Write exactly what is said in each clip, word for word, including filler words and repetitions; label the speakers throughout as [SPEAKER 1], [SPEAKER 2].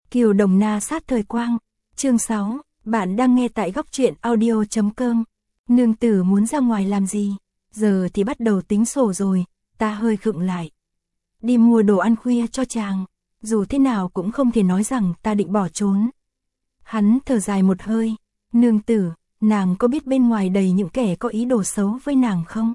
[SPEAKER 1] Kiều Đồng Na sát thời quang. Chương sáu, bạn đang nghe tại góc truyện audio chấm com. Nương tử muốn ra ngoài làm gì? Giờ thì bắt đầu tính sổ rồi, ta hơi khựng lại. Đi mua đồ ăn khuya cho chàng, dù thế nào cũng không thể nói rằng ta định bỏ trốn. Hắn thở dài một hơi, nương tử, nàng có biết bên ngoài đầy những kẻ có ý đồ xấu với nàng không?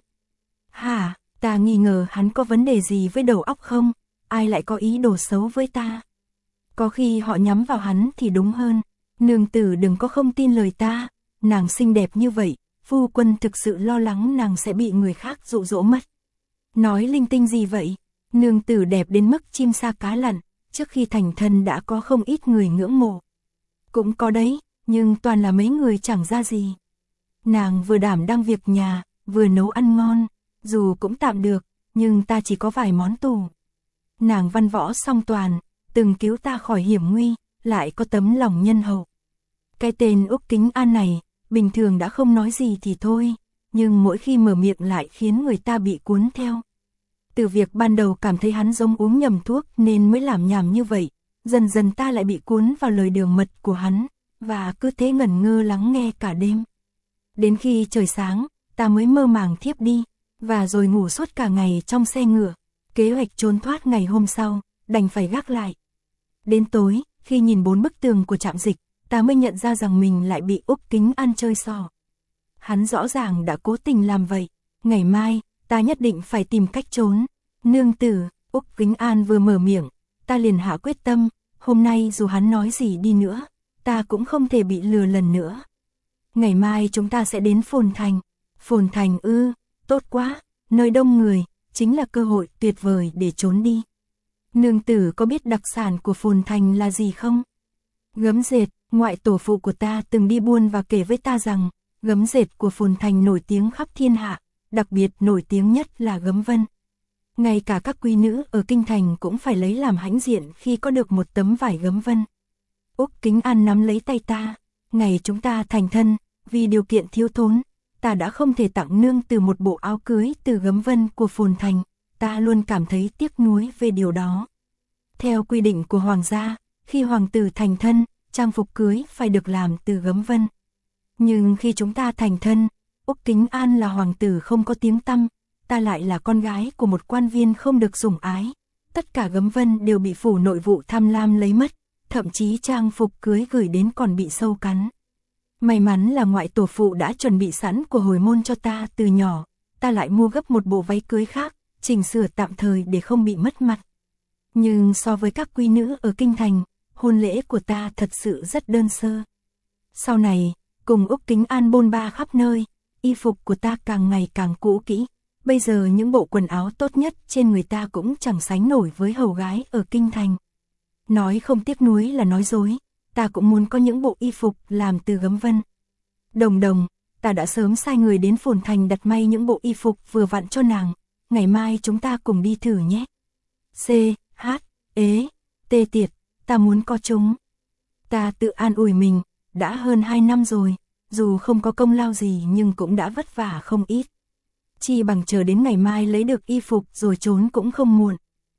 [SPEAKER 1] Hả, ta nghi ngờ hắn có vấn đề gì với đầu óc không? Ai lại có ý đồ xấu với ta? Có khi họ nhắm vào hắn thì đúng hơn. Nương tử đừng có không tin lời ta, nàng xinh đẹp như vậy, phu quân thực sự lo lắng nàng sẽ bị người khác dụ dỗ mất. Nói linh tinh gì vậy? Nương tử đẹp đến mức chim sa cá lặn, trước khi thành thân đã có không ít người ngưỡng mộ. Cũng có đấy, nhưng toàn là mấy người chẳng ra gì. Nàng vừa đảm đang việc nhà, vừa nấu ăn ngon, dù cũng tạm được, nhưng ta chỉ có vài món tủ. Nàng văn võ song toàn, từng cứu ta khỏi hiểm nguy, lại có tấm lòng nhân hậu. Cái tên Úc Kính An này, bình thường đã không nói gì thì thôi, nhưng mỗi khi mở miệng lại khiến người ta bị cuốn theo. Từ việc ban đầu cảm thấy hắn giống uống nhầm thuốc nên mới làm nhảm như vậy, dần dần ta lại bị cuốn vào lời đường mật của hắn, và cứ thế ngẩn ngơ lắng nghe cả đêm. Đến khi trời sáng, ta mới mơ màng thiếp đi, và rồi ngủ suốt cả ngày trong xe ngựa. Kế hoạch trốn thoát ngày hôm sau, đành phải gác lại. Đến tối, khi nhìn bốn bức tường của trạm dịch, ta mới nhận ra rằng mình lại bị Úc Kính An chơi xỏ. Hắn rõ ràng đã cố tình làm vậy. Ngày mai, ta nhất định phải tìm cách trốn. Nương tử, Úc Kính An vừa mở miệng, ta liền hạ quyết tâm, hôm nay dù hắn nói gì đi nữa, ta cũng không thể bị lừa lần nữa. Ngày mai chúng ta sẽ đến Phồn Thành. Phồn Thành ư, tốt quá, nơi đông người, chính là cơ hội tuyệt vời để trốn đi. Nương tử có biết đặc sản của Phồn Thành là gì không? Gấm dệt, ngoại tổ phụ của ta từng đi buôn và kể với ta rằng, gấm dệt của Phồn Thành nổi tiếng khắp thiên hạ, đặc biệt nổi tiếng nhất là gấm vân. Ngay cả các quý nữ ở kinh thành cũng phải lấy làm hãnh diện khi có được một tấm vải gấm vân. Úc Kính An nắm lấy tay ta, ngày chúng ta thành thân, vì điều kiện thiếu thốn, ta đã không thể tặng nương từ một bộ áo cưới từ gấm vân của Phồn Thành, ta luôn cảm thấy tiếc nuối về điều đó. Theo quy định của hoàng gia, khi hoàng tử thành thân, trang phục cưới phải được làm từ gấm vân. Nhưng khi chúng ta thành thân, Úc Kính An là hoàng tử không có tiếng tăm, ta lại là con gái của một quan viên không được sủng ái. Tất cả gấm vân đều bị phủ nội vụ tham lam lấy mất, thậm chí trang phục cưới gửi đến còn bị sâu cắn. May mắn là ngoại tổ phụ đã chuẩn bị sẵn của hồi môn cho ta từ nhỏ, ta lại mua gấp một bộ váy cưới khác, chỉnh sửa tạm thời để không bị mất mặt. Nhưng so với các quý nữ ở kinh thành, hôn lễ của ta thật sự rất đơn sơ. Sau này, cùng Úc Kính An bôn ba khắp nơi, y phục của ta càng ngày càng cũ kỹ. Bây giờ những bộ quần áo tốt nhất trên người ta cũng chẳng sánh nổi với hầu gái ở kinh thành. Nói không tiếc nuối là nói dối, ta cũng muốn có những bộ y phục làm từ gấm vân. Đồng đồng, ta đã sớm sai người đến Phồn Thành đặt may những bộ y phục vừa vặn cho nàng, ngày mai chúng ta cùng đi thử nhé. C, H, ế, tê tiệt, ta muốn có chúng. Ta tự an ủi mình, đã hơn hai năm rồi, dù không có công lao gì nhưng cũng đã vất vả không ít. Chi bằng chờ đến ngày mai lấy được y phục rồi trốn cũng không muộn.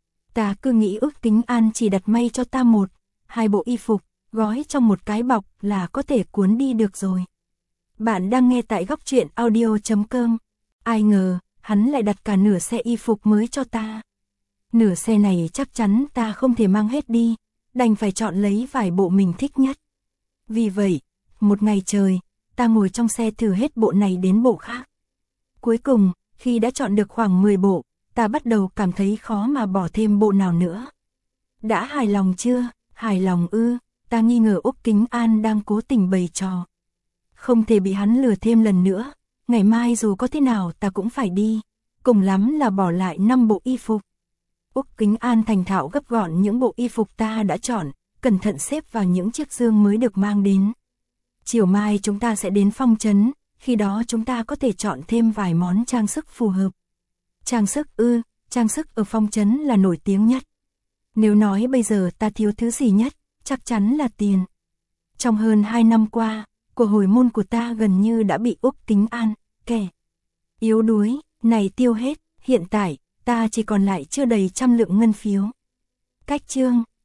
[SPEAKER 1] Ta cứ nghĩ Úc Kính An chỉ đặt may cho ta một, hai bộ y phục, gói trong một cái bọc là có thể cuốn đi được rồi. Bạn đang nghe tại góc truyện audio chấm com. Ai ngờ, hắn lại đặt cả nửa xe y phục mới cho ta. Nửa xe này chắc chắn ta không thể mang hết đi, đành phải chọn lấy vài bộ mình thích nhất. Vì vậy, một ngày trời, ta ngồi trong xe thử hết bộ này đến bộ khác. Cuối cùng, khi đã chọn được khoảng mười bộ, ta bắt đầu cảm thấy khó mà bỏ thêm bộ nào nữa. Đã hài lòng chưa? Hài lòng ư? Ta nghi ngờ Úc Kính An đang cố tình bày trò. Không thể bị hắn lừa thêm lần nữa, ngày mai dù có thế nào ta cũng phải đi, cùng lắm là bỏ lại năm bộ y phục. Úc Kính An thành thạo gấp gọn những bộ y phục ta đã chọn, cẩn thận xếp vào những chiếc dương mới được mang đến. Chiều mai chúng ta sẽ đến Phong Trấn, khi đó chúng ta có thể chọn thêm vài món trang sức phù hợp. Trang sức ư, trang sức ở Phong Trấn là nổi tiếng nhất. Nếu nói bây giờ ta thiếu thứ gì nhất, chắc chắn là tiền. Trong hơn hai năm qua, của hồi môn của ta gần như đã bị Úc Kính An, kẻ yếu đuối, này tiêu hết, hiện tại, ta chỉ còn lại chưa đầy trăm lượng ngân phiếu. Cách chương